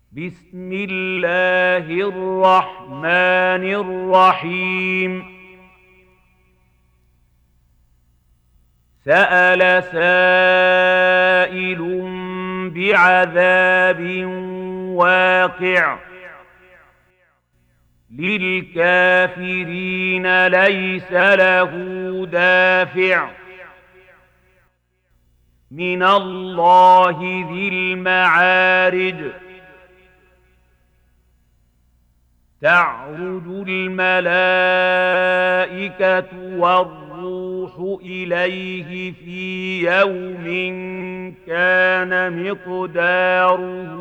بسم الله الرحمن الرحيم. سأل سائل بعذاب واقع للكافرين ليس له دافع من الله ذي المعارج. تعرج الملائكة والروح إليه في يوم كان مقداره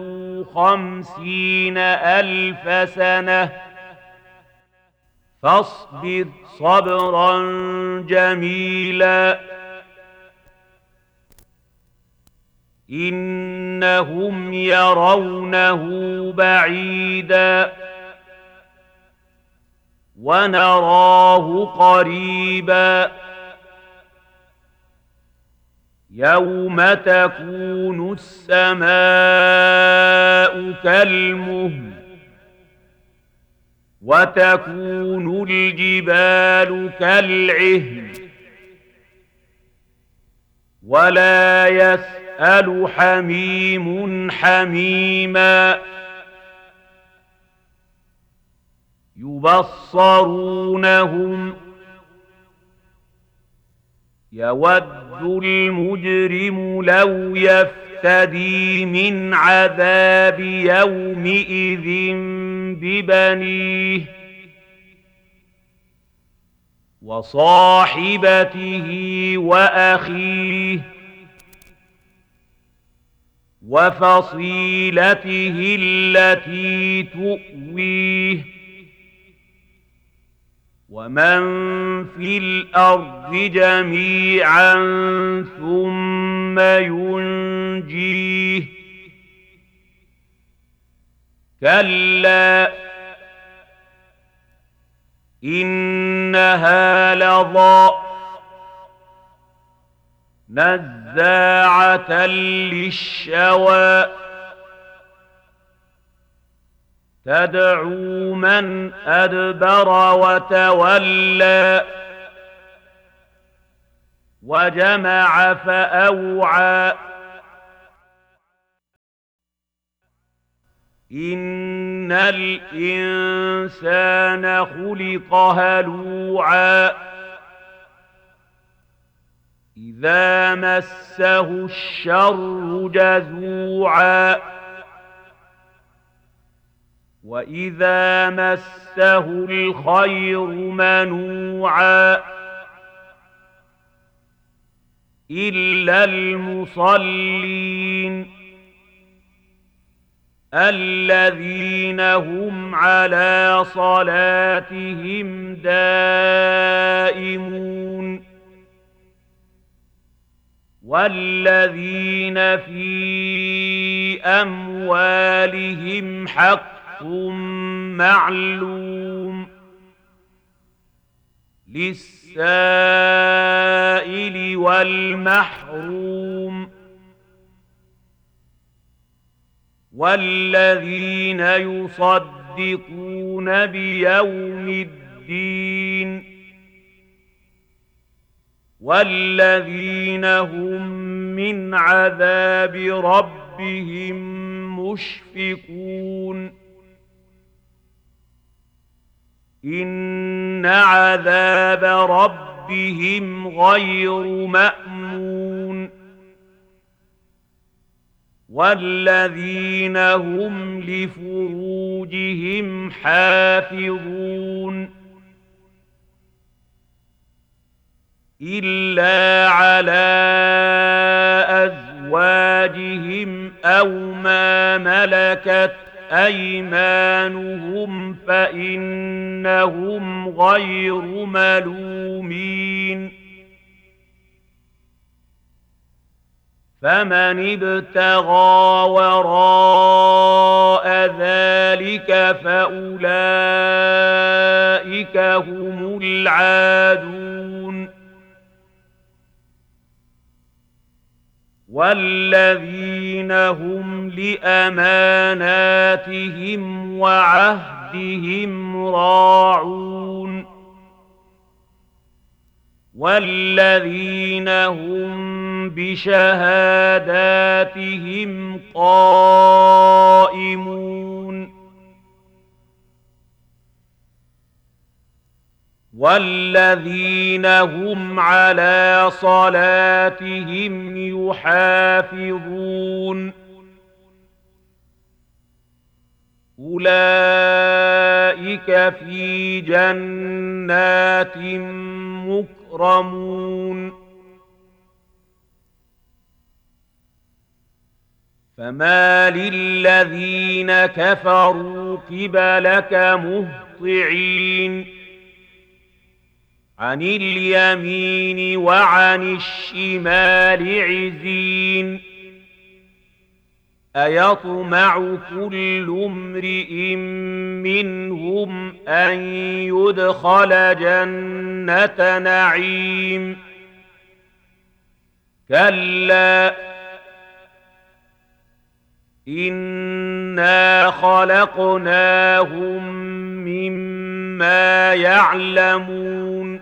50,000 سنة فاصبر صبرا جميلا إنهم يرونه بعيدا ونراه قريبا يوم تكون السماء كالمهل وتكون الجبال كالعهن ولا يسأل حميم حميما يبصرونهم يود المجرم لو يفتدي من عذاب يومئذ ببنيه وصاحبته وأخيه وفصيلته التي تؤويه ومن في الأرض جميعا ثم ينجيه كلا إنها لظى نزاعة للشوى تدعو من أدبر وتولى وجمع فأوعى إن الإنسان خلق هلوعا إذا مسه الشر جزوعا وإذا مسه الخير منوعا إلا المصلين الذين هم على صلاتهم دائمون والذين في أموالهم حق معلوم للسائل والمحروم والذين يصدقون بيوم الدين والذين هم من عذاب ربهم مشفقون إن عذاب ربهم غير مأمون والذين هم لفروجهم حافظون إلا على أزواجهم أو ما ملكت أيمانهم فإنهم غير ملومين فمن ابتغى وراء ذلك فأولئك هم العادون والذين هم لأماناتهم وعهدهم راعون والذين هم بشهاداتهم قائمون والذين هم على صلاتهم يحافظون أولئك في جنات مكرمون فما للذين كفروا قبلك مهطعين عن اليمين وعن الشمال عزين أيطمع كل امرئ منهم أن يدخل جنة نعيم كلا إنا خلقناهم مما يعلمون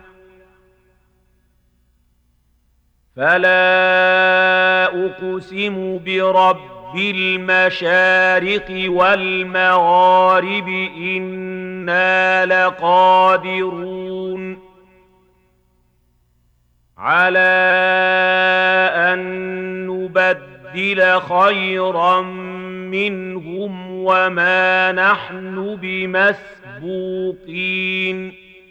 فلا أقسم برب المشارق والمغارب إنا لقادرون على أن نبدل خيرا منهم وما نحن بمسبوقين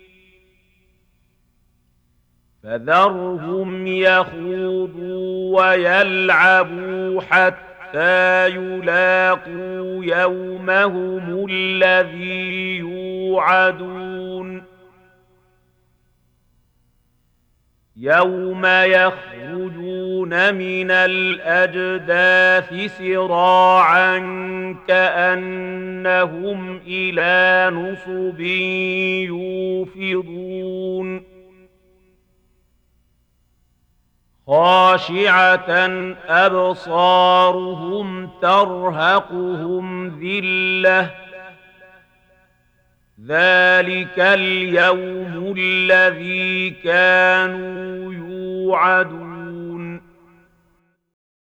فذرهم يخوضوا ويلعبوا حتى يلاقوا يومهم الذي يوعدون يوم يخرجون من الأجداث سراعا كأنهم إلى نصب يوفضون خاشعة أبصارهم ترهقهم ذلة ذلك اليوم الذي كانوا يوعدون